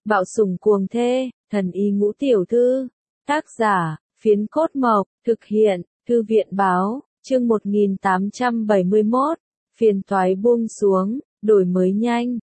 Bạo sủng cuồng thê, thần y ngũ tiểu thư. Tác giả, Phiến Cốt Mộc, thực hiện, Thư viện Báo, chương 1871, phiền toái buông xuống, đổi mới nhanh,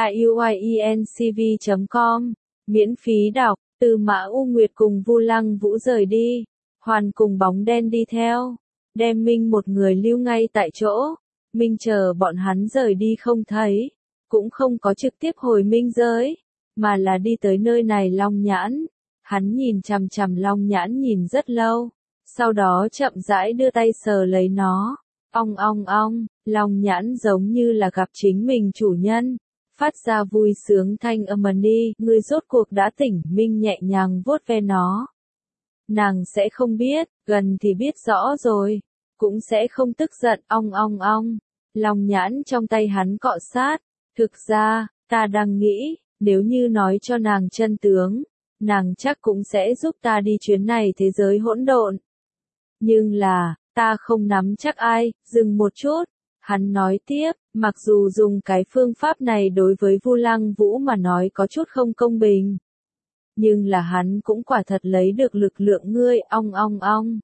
iuiencv.com, miễn phí đọc, Từ Mã U Nguyệt cùng Vu Lăng Vũ rời đi, Hoàn cùng bóng đen đi theo, đem Minh một người lưu ngay tại chỗ, Minh chờ bọn hắn rời đi không thấy, cũng không có trực tiếp hồi Minh giới, mà là đi tới nơi này Long Nhãn. Hắn nhìn chằm chằm Long Nhãn nhìn rất lâu, sau đó chậm rãi đưa tay sờ lấy nó. Ong ong ong, Long Nhãn giống như là gặp chính mình chủ nhân, phát ra vui sướng thanh âm đi, ngươi rốt cuộc đã tỉnh. Minh nhẹ nhàng vuốt ve nó. Nàng sẽ không biết, gần thì biết rõ rồi, cũng sẽ không tức giận. Ong ong ong, Long Nhãn trong tay hắn cọ sát. Thực ra, ta đang nghĩ, nếu như nói cho nàng chân tướng, nàng chắc cũng sẽ giúp ta đi chuyến này thế giới hỗn độn. Nhưng là, ta không nắm chắc ai. Dừng một chút, hắn nói tiếp, mặc dù dùng cái phương pháp này đối với Vu Lăng Vũ mà nói có chút không công bình, nhưng là hắn cũng quả thật lấy được lực lượng ngươi. Ong ong ong.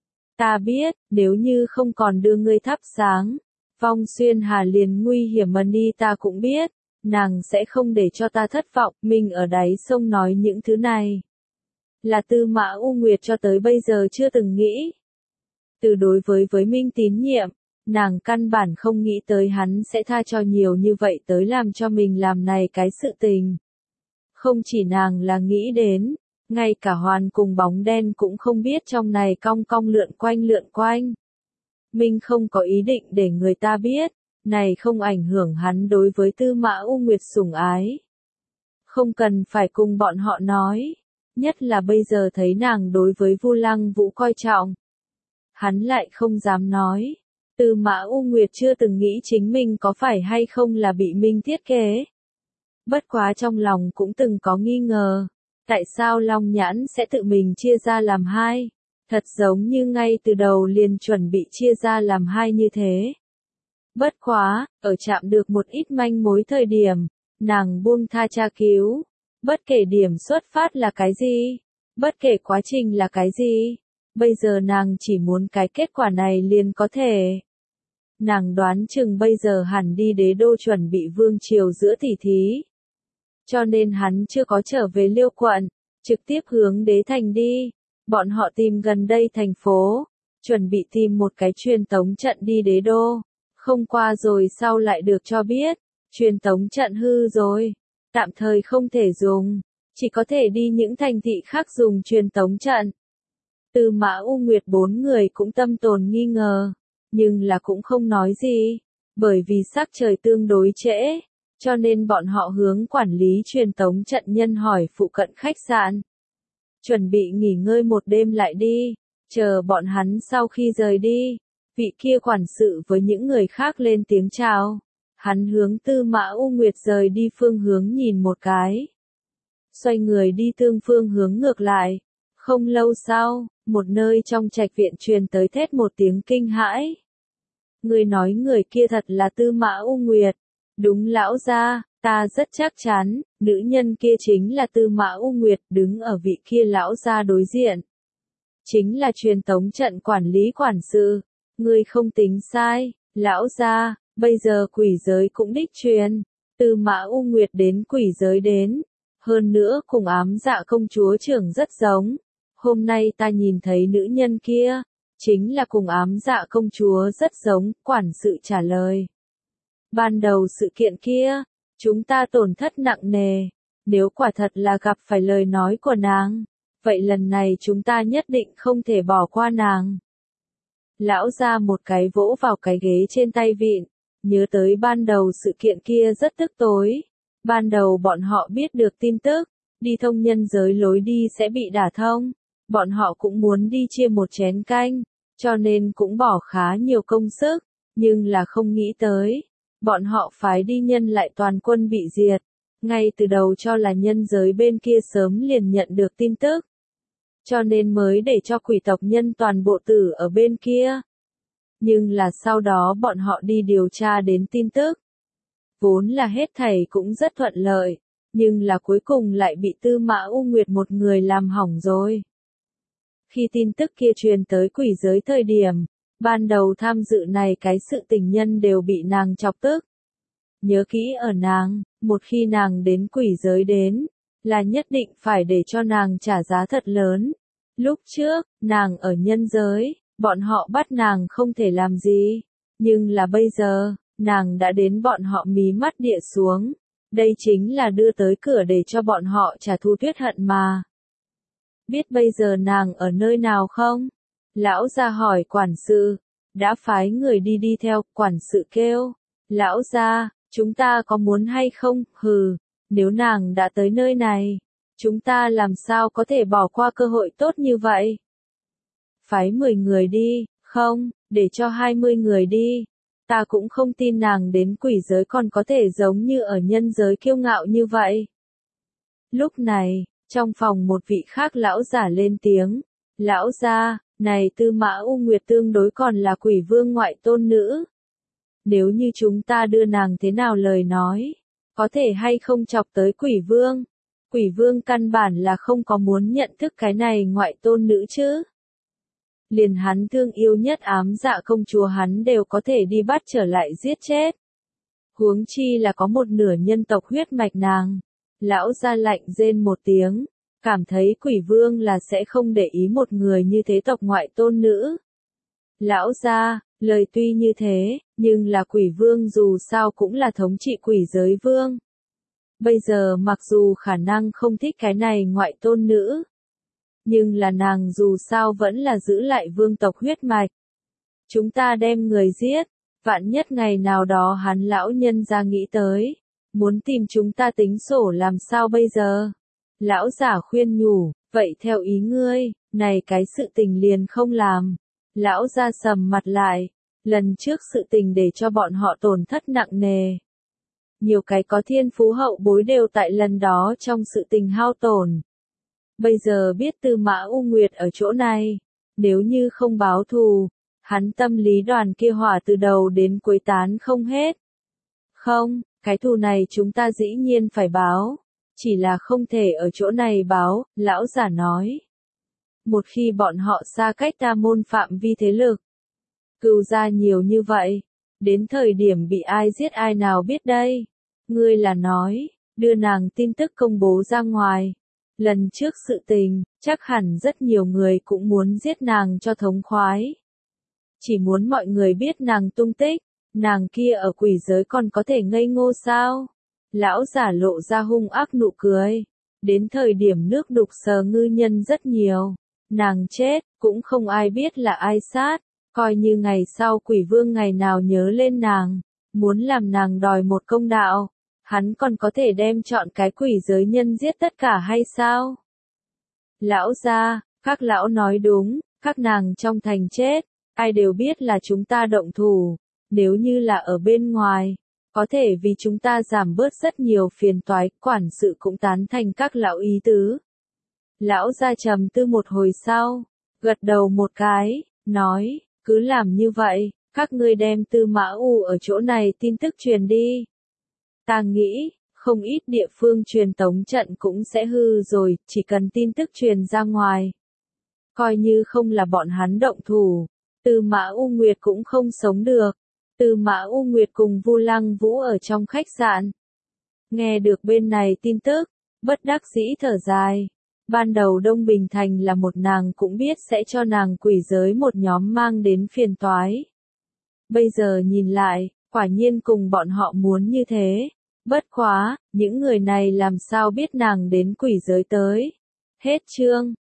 Ta biết, nếu như không còn đưa ngươi thắp sáng, Vong Xuyên Hà liền nguy hiểm đi. Ta cũng biết, nàng sẽ không để cho ta thất vọng. Mình ở đáy sông nói những thứ này, là Tư Mã U Nguyệt cho tới bây giờ chưa từng nghĩ. Từ đối với Minh tín nhiệm, nàng căn bản không nghĩ tới hắn sẽ tha cho nhiều như vậy tới làm cho mình làm này cái sự tình. Không chỉ nàng là nghĩ đến, ngay cả Hoàn cùng bóng đen cũng không biết trong này cong cong lượn quanh. Minh không có ý định để người ta biết, này không ảnh hưởng hắn đối với Tư Mã U Nguyệt sủng ái. Không cần phải cùng bọn họ nói, nhất là bây giờ thấy nàng đối với Vu Lăng Vũ coi trọng. Hắn lại không dám nói. Tư Mã U Nguyệt chưa từng nghĩ chính mình có phải hay không là bị Minh thiết kế. Bất quá trong lòng cũng từng có nghi ngờ, tại sao Long Nhãn sẽ tự mình chia ra làm hai, thật giống như ngay từ đầu liền chuẩn bị chia ra làm hai như thế. Bất quá, ở chạm được một ít manh mối thời điểm, nàng buông tha tra cứu. Bất kể điểm xuất phát là cái gì, bất kể quá trình là cái gì, bây giờ nàng chỉ muốn cái kết quả này liền có thể. Nàng đoán chừng bây giờ hẳn đi đế đô chuẩn bị vương triều giữa tỷ thí. Cho nên hắn chưa có trở về Liêu quận, trực tiếp hướng đế thành đi. Bọn họ tìm gần đây thành phố, chuẩn bị tìm một cái truyền tống trận đi đế đô. Không qua rồi sau lại được cho biết, truyền tống trận hư rồi, tạm thời không thể dùng, chỉ có thể đi những thành thị khác dùng truyền tống trận. Tư Mã U Nguyệt bốn người cũng tâm tồn nghi ngờ, nhưng là cũng không nói gì, bởi vì sắc trời tương đối trễ, cho nên bọn họ hướng quản lý truyền tống trận nhân hỏi phụ cận khách sạn. Chuẩn bị nghỉ ngơi một đêm lại đi, chờ bọn hắn sau khi rời đi. Vị kia quản sự với những người khác lên tiếng chào. Hắn hướng Tư Mã U Nguyệt rời đi phương hướng nhìn một cái. Xoay người đi tương phương hướng ngược lại. Không lâu sau, một nơi trong trạch viện truyền tới thét một tiếng kinh hãi. Người nói người kia thật là Tư Mã U Nguyệt. Đúng lão gia, ta rất chắc chắn, nữ nhân kia chính là Tư Mã U Nguyệt đứng ở vị kia lão gia đối diện. Chính là truyền tống trận quản lý quản sự. Ngươi không tính sai, lão gia, bây giờ quỷ giới cũng đích truyền. Tư Mã U Nguyệt đến quỷ giới đến. Hơn nữa cùng Ám Dạ công chúa trưởng rất giống. Hôm nay ta nhìn thấy nữ nhân kia, chính là cùng Ám Dạ công chúa rất giống. Quản sự trả lời. Ban đầu sự kiện kia, chúng ta tổn thất nặng nề. Nếu quả thật là gặp phải lời nói của nàng, vậy lần này chúng ta nhất định không thể bỏ qua nàng. Lão ra một cái vỗ vào cái ghế trên tay vịn, nhớ tới ban đầu sự kiện kia rất tức tối. Ban đầu bọn họ biết được tin tức, đi thông nhân giới lối đi sẽ bị đả thông. Bọn họ cũng muốn đi chia một chén canh, cho nên cũng bỏ khá nhiều công sức, nhưng là không nghĩ tới. Bọn họ phái đi nhân lại toàn quân bị diệt, ngay từ đầu cho là nhân giới bên kia sớm liền nhận được tin tức. Cho nên mới để cho quỷ tộc nhân toàn bộ tử ở bên kia. Nhưng là sau đó bọn họ đi điều tra đến tin tức. Vốn là hết thảy cũng rất thuận lợi. nhưng là cuối cùng lại bị Tư Mã U Nguyệt một người làm hỏng rồi. Khi tin tức kia truyền tới quỷ giới thời điểm, ban đầu tham dự này cái sự tình nhân đều bị nàng chọc tức. Nhớ kỹ ở nàng, một khi nàng đến quỷ giới đến, là nhất định phải để cho nàng trả giá thật lớn. Lúc trước, nàng ở nhân giới, bọn họ bắt nàng không thể làm gì, nhưng là bây giờ, nàng đã đến bọn họ mí mắt địa xuống. Đây chính là đưa tới cửa để cho bọn họ trả thù tuyết hận mà. Biết bây giờ nàng ở nơi nào không? Lão gia hỏi quản sự, đã phái người đi theo, quản sự kêu. Lão gia, chúng ta có muốn hay không? Hừ, nếu nàng đã tới nơi này, chúng ta làm sao có thể bỏ qua cơ hội tốt như vậy? Phái 10 người đi, không, để cho 20 người đi. Ta cũng không tin nàng đến quỷ giới còn có thể giống như ở nhân giới kiêu ngạo như vậy. Lúc này, trong phòng một vị khác lão giả lên tiếng. Lão gia, này Tư Mã U Nguyệt tương đối còn là quỷ vương ngoại tôn nữ. Nếu như chúng ta đưa nàng thế nào lời nói, có thể hay không chọc tới quỷ vương? Quỷ vương căn bản là không có muốn nhận thức cái này ngoại tôn nữ chứ. Liền hắn thương yêu nhất ám dạ công chúa hắn đều có thể đi bắt trở lại giết chết. Huống chi là có một nửa nhân tộc huyết mạch nàng. Lão gia lạnh rên một tiếng, cảm thấy quỷ vương là sẽ không để ý một người như thế tộc ngoại tôn nữ. Lão gia, lời tuy như thế, nhưng là quỷ vương dù sao cũng là thống trị quỷ giới vương. Bây giờ mặc dù khả năng không thích cái này ngoại tôn nữ, nhưng là nàng dù sao vẫn là giữ lại vương tộc huyết mạch. Chúng ta đem người giết, vạn nhất ngày nào đó hắn lão nhân ra nghĩ tới, muốn tìm chúng ta tính sổ làm sao bây giờ? Lão giả khuyên nhủ, vậy theo ý ngươi, này cái sự tình liền không làm. Lão ra sầm mặt lại, lần trước sự tình để cho bọn họ tổn thất nặng nề. Nhiều cái có thiên phú hậu bối đều tại lần đó trong sự tình hao tổn. Bây giờ biết Tư Mã U Nguyệt ở chỗ này, nếu như không báo thù, hắn tâm lý đoàn kia hỏa từ đầu đến cuối tán không hết. Không, cái thù này chúng ta dĩ nhiên phải báo, chỉ là không thể ở chỗ này báo, lão giả nói. Một khi bọn họ xa cách ta môn phạm vi thế lực, cừu ra nhiều như vậy, đến thời điểm bị ai giết ai nào biết đây. Ngươi là nói, đưa nàng tin tức công bố ra ngoài. Lần trước sự tình, chắc hẳn rất nhiều người cũng muốn giết nàng cho thống khoái. Chỉ muốn mọi người biết nàng tung tích, nàng kia ở quỷ giới còn có thể ngây ngô sao? Lão giả lộ ra hung ác nụ cười. Đến thời điểm nước đục sờ ngư nhân rất nhiều. Nàng chết, cũng không ai biết là ai sát. Coi như ngày sau quỷ vương ngày nào nhớ lên nàng, muốn làm nàng đòi một công đạo. Hắn còn có thể đem chọn cái quỷ giới nhân giết tất cả hay sao? Lão gia, các lão nói đúng, các nàng trong thành chết, ai đều biết là chúng ta động thủ, nếu như là ở bên ngoài, có thể vì chúng ta giảm bớt rất nhiều phiền toái, quản sự cũng tán thành các lão ý tứ. Lão gia trầm tư một hồi sau, gật đầu một cái, nói, cứ làm như vậy, các ngươi đem Tư Mã U ở chỗ này tin tức truyền đi. Ta nghĩ, không ít địa phương truyền tống trận cũng sẽ hư rồi, chỉ cần tin tức truyền ra ngoài. Coi như không là bọn hắn động thủ, Tư Mã U Nguyệt cũng không sống được. Tư Mã U Nguyệt cùng Vu Lăng Vũ ở trong khách sạn. Nghe được bên này tin tức, bất đắc dĩ thở dài. Ban đầu Đông Bình Thành là một nàng cũng biết sẽ cho nàng quỷ giới một nhóm mang đến phiền toái. Bây giờ nhìn lại, quả nhiên cùng bọn họ muốn như thế. Bất quá, những người này làm sao biết nàng đến quỷ giới tới. Hết chương.